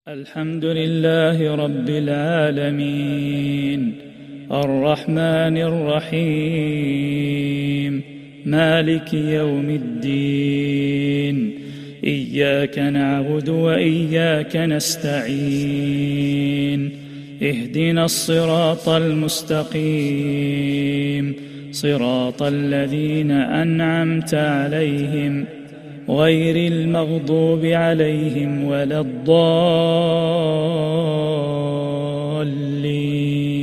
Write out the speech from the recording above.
الحمد لله رب العالمين الرحمن الرحيم مالك يوم الدين إياك نعبد وإياك نستعين اهدنا الصراط المستقيم صراط الذين أنعمت عليهم غير المغضوب عليهم ولا الضالين